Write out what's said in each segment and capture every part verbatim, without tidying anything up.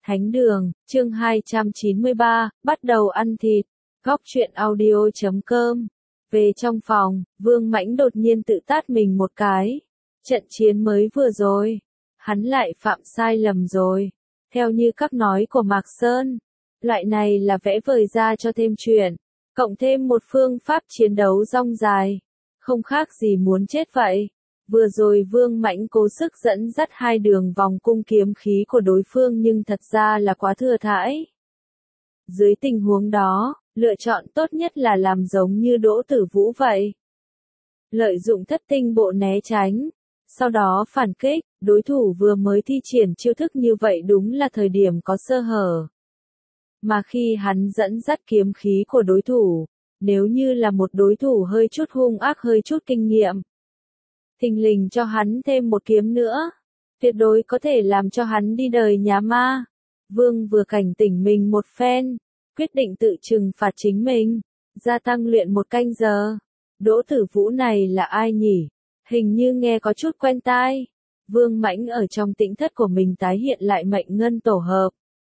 Thánh đường, chương hai trăm chín mươi ba, bắt đầu ăn thịt. Góc truyện audio chấm com. Về trong phòng, Vương Mãnh đột nhiên tự tát mình một cái. Trận chiến mới vừa rồi, hắn lại phạm sai lầm rồi. Theo như các nói của Mạc Sơn, loại này là vẽ vời ra cho thêm chuyện, cộng thêm một phương pháp chiến đấu rong dài, không khác gì muốn chết vậy. Vừa rồi Vương Mãnh cố sức dẫn dắt hai đường vòng cung kiếm khí của đối phương nhưng thật ra là quá thừa thãi. Dưới tình huống đó, lựa chọn tốt nhất là làm giống như Đỗ Tử Vũ vậy. Lợi dụng thất tinh bộ né tránh, sau đó phản kích, đối thủ vừa mới thi triển chiêu thức như vậy đúng là thời điểm có sơ hở. Mà khi hắn dẫn dắt kiếm khí của đối thủ, nếu như là một đối thủ hơi chút hung ác hơi chút kinh nghiệm, thình lình cho hắn thêm một kiếm nữa, tuyệt đối có thể làm cho hắn đi đời nhà ma. Vương vừa cảnh tỉnh mình một phen, quyết định tự trừng phạt chính mình, gia tăng luyện một canh giờ. Đỗ Tử Vũ này là ai nhỉ? Hình như nghe có chút quen tai. Vương Mãnh ở trong tĩnh thất của mình tái hiện lại mệnh ngân tổ hợp,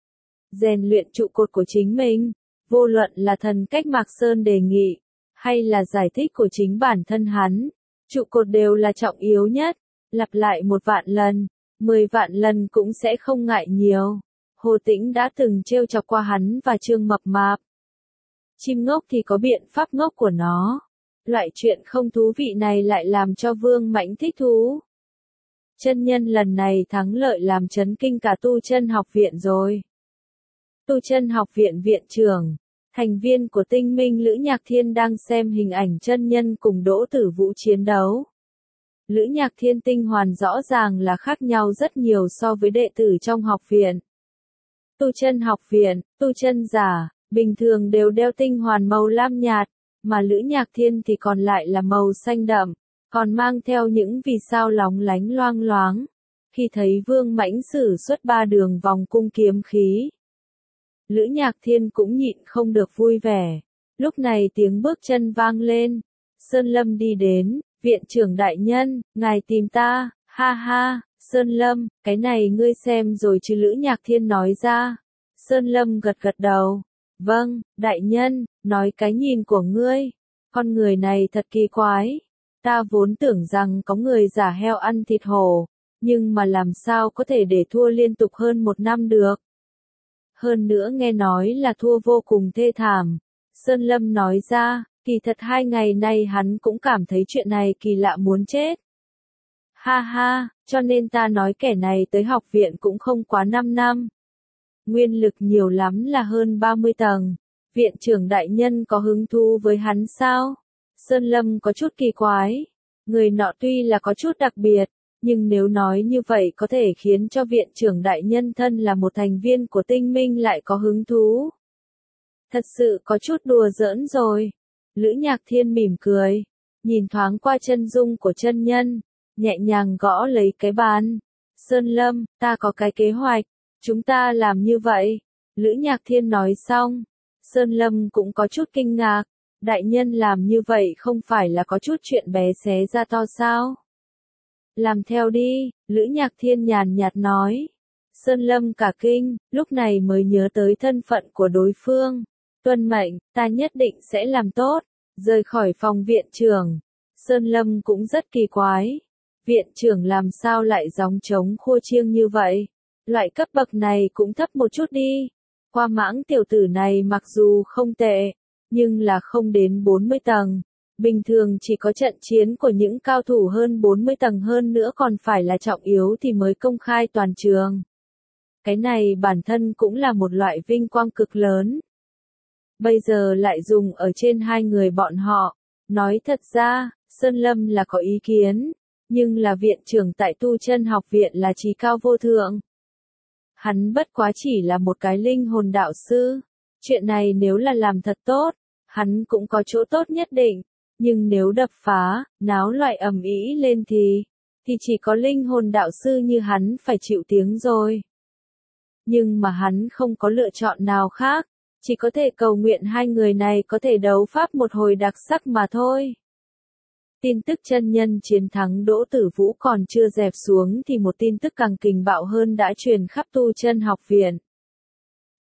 rèn luyện trụ cột của chính mình, vô luận là thần cách Mạc Sơn đề nghị, hay là giải thích của chính bản thân hắn. Trụ cột đều là trọng yếu nhất, lặp lại một vạn lần, mười vạn lần cũng sẽ không ngại nhiều. Hồ Tĩnh đã từng trêu chọc qua hắn và Trương Mập Mạp. Chim ngốc thì có biện pháp ngốc của nó. Loại chuyện không thú vị này lại làm cho Vương Mãnh thích thú. Chân nhân lần này thắng lợi làm chấn kinh cả Tu Chân Học Viện rồi. Tu Chân Học Viện viện trưởng, thành viên của Tinh Minh Lữ Nhạc Thiên đang xem hình ảnh chân nhân cùng Đỗ Tử Vũ chiến đấu. Lữ Nhạc Thiên tinh hoàn rõ ràng là khác nhau rất nhiều so với đệ tử trong học viện. Tu Chân Học Viện, tu chân giả, bình thường đều đeo tinh hoàn màu lam nhạt, mà Lữ Nhạc Thiên thì còn lại là màu xanh đậm, còn mang theo những vì sao lóng lánh loang loáng. Khi thấy Vương Mãnh sử xuất ba đường vòng cung kiếm khí, Lữ Nhạc Thiên cũng nhịn không được vui vẻ. Lúc này tiếng bước chân vang lên. Sơn Lâm đi đến, viện trưởng đại nhân, ngài tìm ta, ha ha, Sơn Lâm, cái này ngươi xem rồi chứ? Lữ Nhạc Thiên nói ra. Sơn Lâm gật gật đầu. Vâng, đại nhân, nói cái nhìn của ngươi. Con người này thật kỳ quái. Ta vốn tưởng rằng có người giả heo ăn thịt hổ, nhưng mà làm sao có thể để thua liên tục hơn một năm được. Hơn nữa nghe nói là thua vô cùng thê thảm. Sơn Lâm nói ra, kỳ thật hai ngày nay hắn cũng cảm thấy chuyện này kỳ lạ muốn chết. Ha ha, cho nên ta nói kẻ này tới học viện cũng không quá năm năm. Nguyên lực nhiều lắm là hơn ba mươi tầng. Viện trưởng đại nhân có hứng thú với hắn sao? Sơn Lâm có chút kỳ quái. Người nọ tuy là có chút đặc biệt, nhưng nếu nói như vậy có thể khiến cho viện trưởng đại nhân thân là một thành viên của Tinh Minh lại có hứng thú. Thật sự có chút đùa giỡn rồi. Lữ Nhạc Thiên mỉm cười, nhìn thoáng qua chân dung của chân nhân, nhẹ nhàng gõ lấy cái bàn. Sơn Lâm, ta có cái kế hoạch, chúng ta làm như vậy. Lữ Nhạc Thiên nói xong, Sơn Lâm cũng có chút kinh ngạc. Đại nhân làm như vậy không phải là có chút chuyện bé xé ra to sao? Làm theo đi, Lữ Nhạc Thiên nhàn nhạt nói. Sơn Lâm cả kinh, lúc này mới nhớ tới thân phận của đối phương. Tuân mệnh, ta nhất định sẽ làm tốt. Rời khỏi phòng viện trưởng, Sơn Lâm cũng rất kỳ quái. Viện trưởng làm sao lại gióng trống khua chiêng như vậy? Loại cấp bậc này cũng thấp một chút đi. Qua Mãng tiểu tử này mặc dù không tệ, nhưng là không đến bốn mươi tầng. Bình thường chỉ có trận chiến của những cao thủ hơn bốn mươi tầng hơn nữa còn phải là trọng yếu thì mới công khai toàn trường. Cái này bản thân cũng là một loại vinh quang cực lớn. Bây giờ lại dùng ở trên hai người bọn họ. Nói thật ra, Sơn Lâm là có ý kiến, nhưng là viện trưởng tại Tu Chân Học Viện là trí cao vô thượng. Hắn bất quá chỉ là một cái linh hồn đạo sư. Chuyện này nếu là làm thật tốt, hắn cũng có chỗ tốt nhất định. Nhưng nếu đập phá, náo loại ầm ĩ lên thì, thì chỉ có linh hồn đạo sư như hắn phải chịu tiếng rồi. Nhưng mà hắn không có lựa chọn nào khác, chỉ có thể cầu nguyện hai người này có thể đấu pháp một hồi đặc sắc mà thôi. Tin tức chân nhân chiến thắng Đỗ Tử Vũ còn chưa dẹp xuống thì một tin tức càng kình bạo hơn đã truyền khắp Tu Chân Học Viện.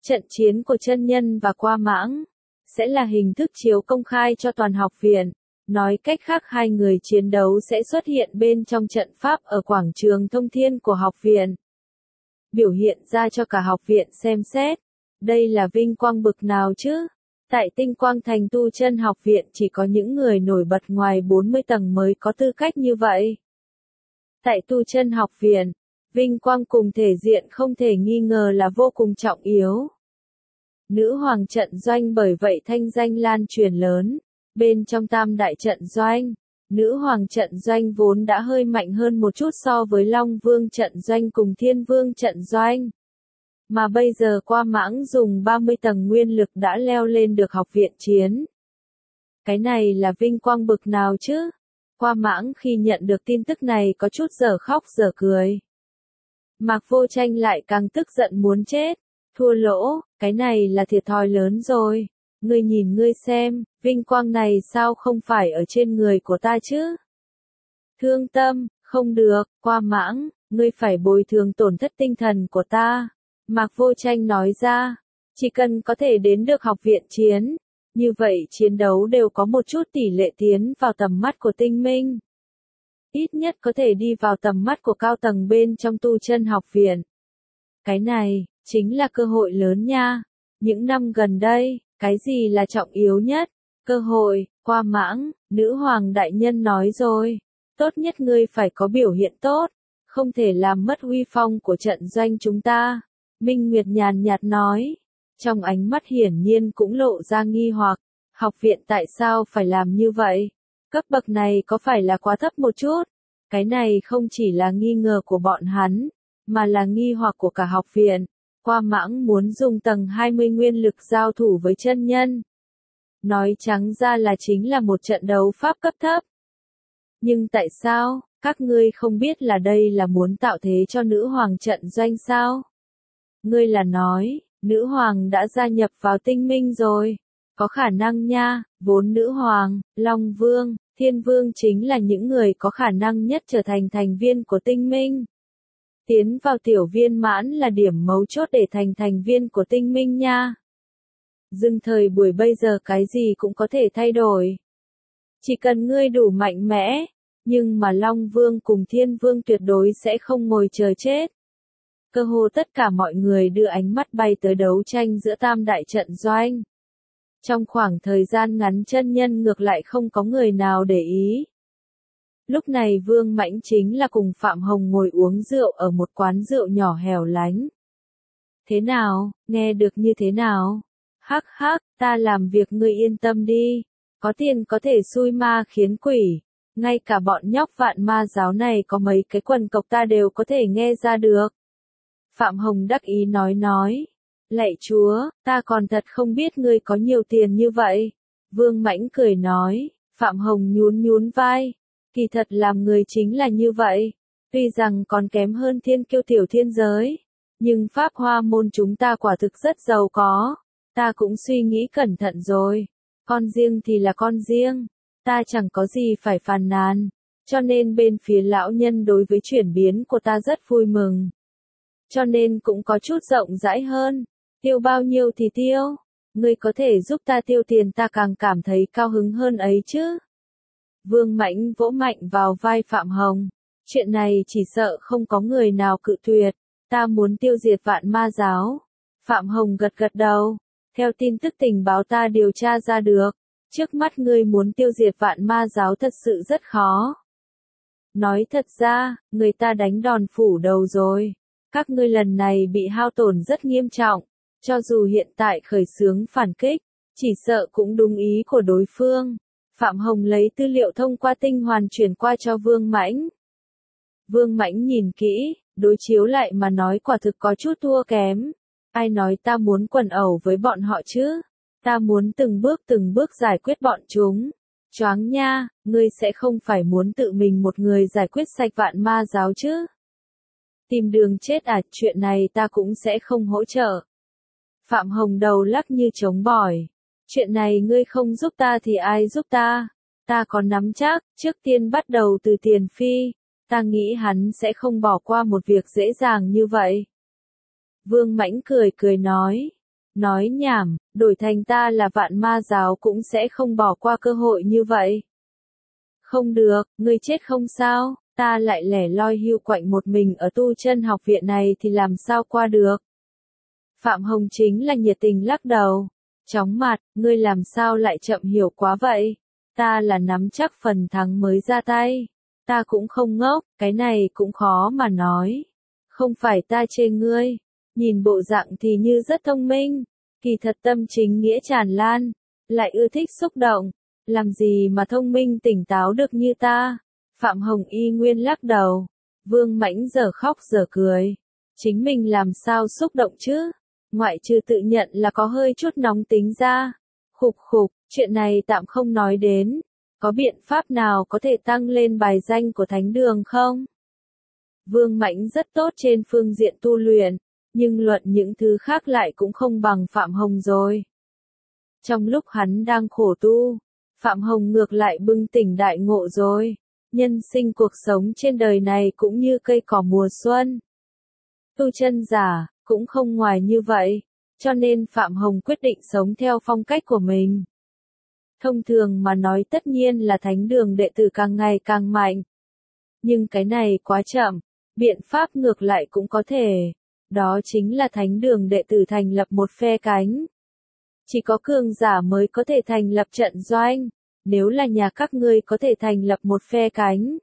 Trận chiến của chân nhân và qua mãng sẽ là hình thức chiếu công khai cho toàn học viện. Nói cách khác hai người chiến đấu sẽ xuất hiện bên trong trận pháp ở quảng trường thông thiên của học viện. Biểu hiện ra cho cả học viện xem xét. Đây là vinh quang bực nào chứ? Tại Tinh Quang Thành tu chân học viện chỉ có những người nổi bật ngoài bốn mươi tầng mới có tư cách như vậy. Tại tu chân học viện, vinh quang cùng thể diện không thể nghi ngờ là vô cùng trọng yếu. Nữ hoàng trận doanh bởi vậy thanh danh lan truyền lớn. Bên trong tam đại trận doanh, nữ hoàng trận doanh vốn đã hơi mạnh hơn một chút so với Long Vương trận doanh cùng Thiên Vương trận doanh. Mà bây giờ qua mãng dùng ba mươi tầng nguyên lực đã leo lên được học viện chiến. Cái này là vinh quang bực nào chứ? Qua mãng khi nhận được tin tức này có chút dở khóc dở cười. Mạc Vô Tranh lại càng tức giận muốn chết. Thua lỗ, cái này là thiệt thòi lớn rồi. Ngươi nhìn ngươi xem, vinh quang này sao không phải ở trên người của ta chứ? Thương tâm, không được, qua mãng, ngươi phải bồi thường tổn thất tinh thần của ta. Mạc Vô Tranh nói ra, chỉ cần có thể đến được học viện chiến, như vậy chiến đấu đều có một chút tỷ lệ tiến vào tầm mắt của tinh minh. Ít nhất có thể đi vào tầm mắt của cao tầng bên trong tu chân học viện. Cái này, chính là cơ hội lớn nha. Những năm gần đây, cái gì là trọng yếu nhất? Cơ hội, qua mãng, nữ hoàng đại nhân nói rồi. Tốt nhất ngươi phải có biểu hiện tốt, không thể làm mất uy phong của trận doanh chúng ta. Minh Nguyệt nhàn nhạt nói, trong ánh mắt hiển nhiên cũng lộ ra nghi hoặc, học viện tại sao phải làm như vậy? Cấp bậc này có phải là quá thấp một chút? Cái này không chỉ là nghi ngờ của bọn hắn, mà là nghi hoặc của cả học viện. Qua mãng muốn dùng tầng hai mươi nguyên lực giao thủ với chân nhân. Nói trắng ra là chính là một trận đấu pháp cấp thấp. Nhưng tại sao, các ngươi không biết là đây là muốn tạo thế cho nữ hoàng trận doanh sao? Ngươi là nói, nữ hoàng đã gia nhập vào tinh minh rồi. Có khả năng nha, vốn nữ hoàng, Long Vương, Thiên Vương chính là những người có khả năng nhất trở thành thành viên của tinh minh. Tiến vào tiểu viên mãn là điểm mấu chốt để thành thành viên của tinh minh nha. Dừng thời buổi bây giờ cái gì cũng có thể thay đổi. Chỉ cần ngươi đủ mạnh mẽ, nhưng mà Long Vương cùng Thiên Vương tuyệt đối sẽ không ngồi chờ chết. Cơ hồ tất cả mọi người đưa ánh mắt bay tới đấu tranh giữa tam đại trận doanh. Trong khoảng thời gian ngắn chân nhân ngược lại không có người nào để ý. Lúc này Vương Mãnh chính là cùng Phạm Hồng ngồi uống rượu ở một quán rượu nhỏ hẻo lánh. Thế nào, nghe được như thế nào? Hắc hắc, ta làm việc ngươi yên tâm đi. Có tiền có thể xui ma khiến quỷ. Ngay cả bọn nhóc vạn ma giáo này có mấy cái quần cộc ta đều có thể nghe ra được. Phạm Hồng đắc ý nói nói. Lạy chúa, ta còn thật không biết ngươi có nhiều tiền như vậy. Vương Mãnh cười nói. Phạm Hồng nhún nhún vai. Kỳ thật làm người chính là như vậy. Tuy rằng còn kém hơn thiên kiêu tiểu thiên giới. Nhưng Pháp Hoa môn chúng ta quả thực rất giàu có. Ta cũng suy nghĩ cẩn thận rồi. Con riêng thì là con riêng. Ta chẳng có gì phải phàn nàn. Cho nên bên phía lão nhân đối với chuyển biến của ta rất vui mừng. Cho nên cũng có chút rộng rãi hơn. Tiêu bao nhiêu thì tiêu. Ngươi có thể giúp ta tiêu tiền ta càng cảm thấy cao hứng hơn ấy chứ. Vương Mãnh vỗ mạnh vào vai Phạm Hồng. Chuyện này chỉ sợ không có người nào cự tuyệt. Ta muốn tiêu diệt vạn ma giáo. Phạm Hồng gật gật đầu. Theo tin tức tình báo ta điều tra ra được. Trước mắt ngươi muốn tiêu diệt vạn ma giáo thật sự rất khó. Nói thật ra, người ta đánh đòn phủ đầu rồi. Các ngươi lần này bị hao tổn rất nghiêm trọng. Cho dù hiện tại khởi xướng phản kích, chỉ sợ cũng đúng ý của đối phương. Phạm Hồng lấy tư liệu thông qua tinh hoàn chuyển qua cho Vương Mãnh. Vương Mãnh nhìn kỹ, đối chiếu lại mà nói quả thực có chút thua kém. Ai nói ta muốn quần ẩu với bọn họ chứ? Ta muốn từng bước từng bước giải quyết bọn chúng. Choáng nha, ngươi sẽ không phải muốn tự mình một người giải quyết sạch vạn ma giáo chứ? Tìm đường chết à, chuyện này ta cũng sẽ không hỗ trợ. Phạm Hồng đầu lắc như trống bỏi. Chuyện này ngươi không giúp ta thì ai giúp ta? Ta có nắm chắc, trước tiên bắt đầu từ Tiền Phi. Ta nghĩ hắn sẽ không bỏ qua một việc dễ dàng như vậy. Vương Mãnh cười cười nói. Nói nhảm, đổi thành ta là Vạn Ma giáo cũng sẽ không bỏ qua cơ hội như vậy. Không được, ngươi chết không sao, ta lại lẻ loi hưu quạnh một mình ở tu chân học viện này thì làm sao qua được. Phạm Hồng chính là nhiệt tình lắc đầu. Chóng mặt, ngươi làm sao lại chậm hiểu quá vậy? Ta là nắm chắc phần thắng mới ra tay. Ta cũng không ngốc, cái này cũng khó mà nói. Không phải ta chê ngươi. Nhìn bộ dạng thì như rất thông minh. Kỳ thật tâm chính nghĩa tràn lan. Lại ưa thích xúc động. Làm gì mà thông minh tỉnh táo được như ta? Phạm Hồng y nguyên lắc đầu. Vương Mãnh giờ khóc giờ cười. Chính mình làm sao xúc động chứ? Ngoại trừ tự nhận là có hơi chút nóng tính ra. Khục khục, chuyện này tạm không nói đến. Có biện pháp nào có thể tăng lên bài danh của thánh đường không? Vương Mãnh rất tốt trên phương diện tu luyện, nhưng luận những thứ khác lại cũng không bằng Phạm Hồng rồi. Trong lúc hắn đang khổ tu, Phạm Hồng ngược lại bừng tỉnh đại ngộ rồi. Nhân sinh cuộc sống trên đời này cũng như cây cỏ mùa xuân. Tu chân giả, cũng không ngoài như vậy, cho nên Phạm Hồng quyết định sống theo phong cách của mình. Thông thường mà nói tất nhiên là thánh đường đệ tử càng ngày càng mạnh. Nhưng cái này quá chậm, biện pháp ngược lại cũng có thể. Đó chính là thánh đường đệ tử thành lập một phe cánh. Chỉ có cường giả mới có thể thành lập trận doanh. Nếu là nhà các ngươi có thể thành lập một phe cánh,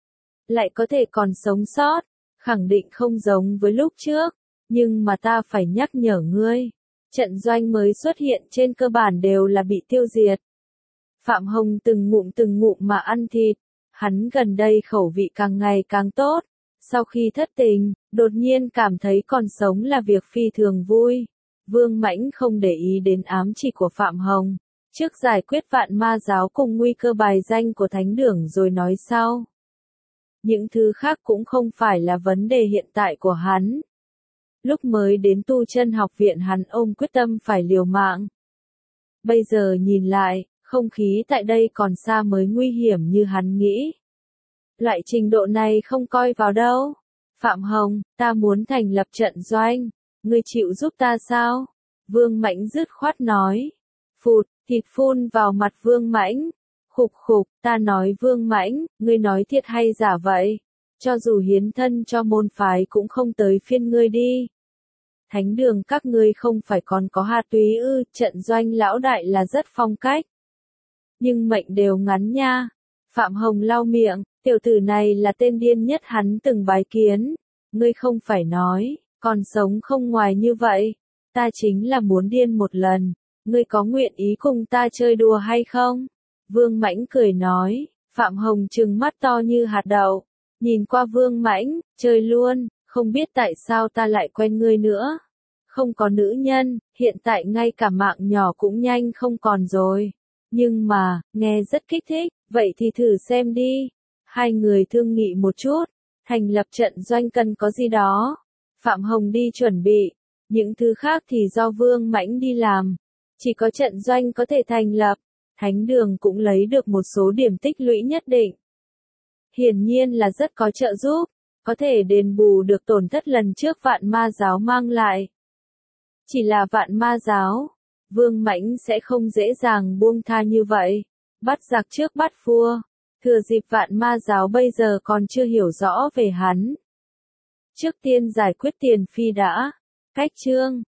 lại có thể còn sống sót, khẳng định không giống với lúc trước. Nhưng mà ta phải nhắc nhở ngươi, trận doanh mới xuất hiện trên cơ bản đều là bị tiêu diệt. Phạm Hồng từng ngụm từng ngụm mà ăn thịt, hắn gần đây khẩu vị càng ngày càng tốt. Sau khi thất tình, đột nhiên cảm thấy còn sống là việc phi thường vui. Vương Mãnh không để ý đến ám chỉ của Phạm Hồng. Trước giải quyết Vạn Ma giáo cùng nguy cơ bài danh của thánh đường rồi nói sau. Những thứ khác cũng không phải là vấn đề hiện tại của hắn. Lúc mới đến tu chân học viện hắn ôm quyết tâm phải liều mạng. Bây giờ nhìn lại, không khí tại đây còn xa mới nguy hiểm như hắn nghĩ. Loại trình độ này không coi vào đâu. Phạm Hồng, ta muốn thành lập trận doanh. Ngươi chịu giúp ta sao? Vương Mãnh dứt khoát nói. Phụt, thịt phun vào mặt Vương Mãnh. Khục khục, ta nói Vương Mãnh, ngươi nói thiệt hay giả vậy? Cho dù hiến thân cho môn phái cũng không tới phiên ngươi đi. Thánh đường các ngươi không phải còn có hạt túy ư, trận doanh lão đại là rất phong cách. Nhưng mệnh đều ngắn nha. Phạm Hồng lau miệng, tiểu tử này là tên điên nhất hắn từng bái kiến. Ngươi không phải nói, còn sống không ngoài như vậy. Ta chính là muốn điên một lần. Ngươi có nguyện ý cùng ta chơi đùa hay không? Vương Mãnh cười nói. Phạm Hồng trừng mắt to như hạt đậu. Nhìn qua Vương Mãnh, chơi luôn, không biết tại sao ta lại quen ngươi nữa. Không có nữ nhân, hiện tại ngay cả mạng nhỏ cũng nhanh không còn rồi. Nhưng mà, nghe rất kích thích, vậy thì thử xem đi. Hai người thương nghị một chút, thành lập trận doanh cần có gì đó. Phạm Hồng đi chuẩn bị, những thứ khác thì do Vương Mãnh đi làm. Chỉ có trận doanh có thể thành lập, thánh đường cũng lấy được một số điểm tích lũy nhất định. Hiển nhiên là rất có trợ giúp, có thể đền bù được tổn thất lần trước Vạn Ma giáo mang lại. Chỉ là Vạn Ma giáo, Vương Mãnh sẽ không dễ dàng buông tha như vậy. Bắt giặc trước bắt vua, thừa dịp Vạn Ma giáo bây giờ còn chưa hiểu rõ về hắn. Trước tiên giải quyết Tiền Phi đã. Cách chương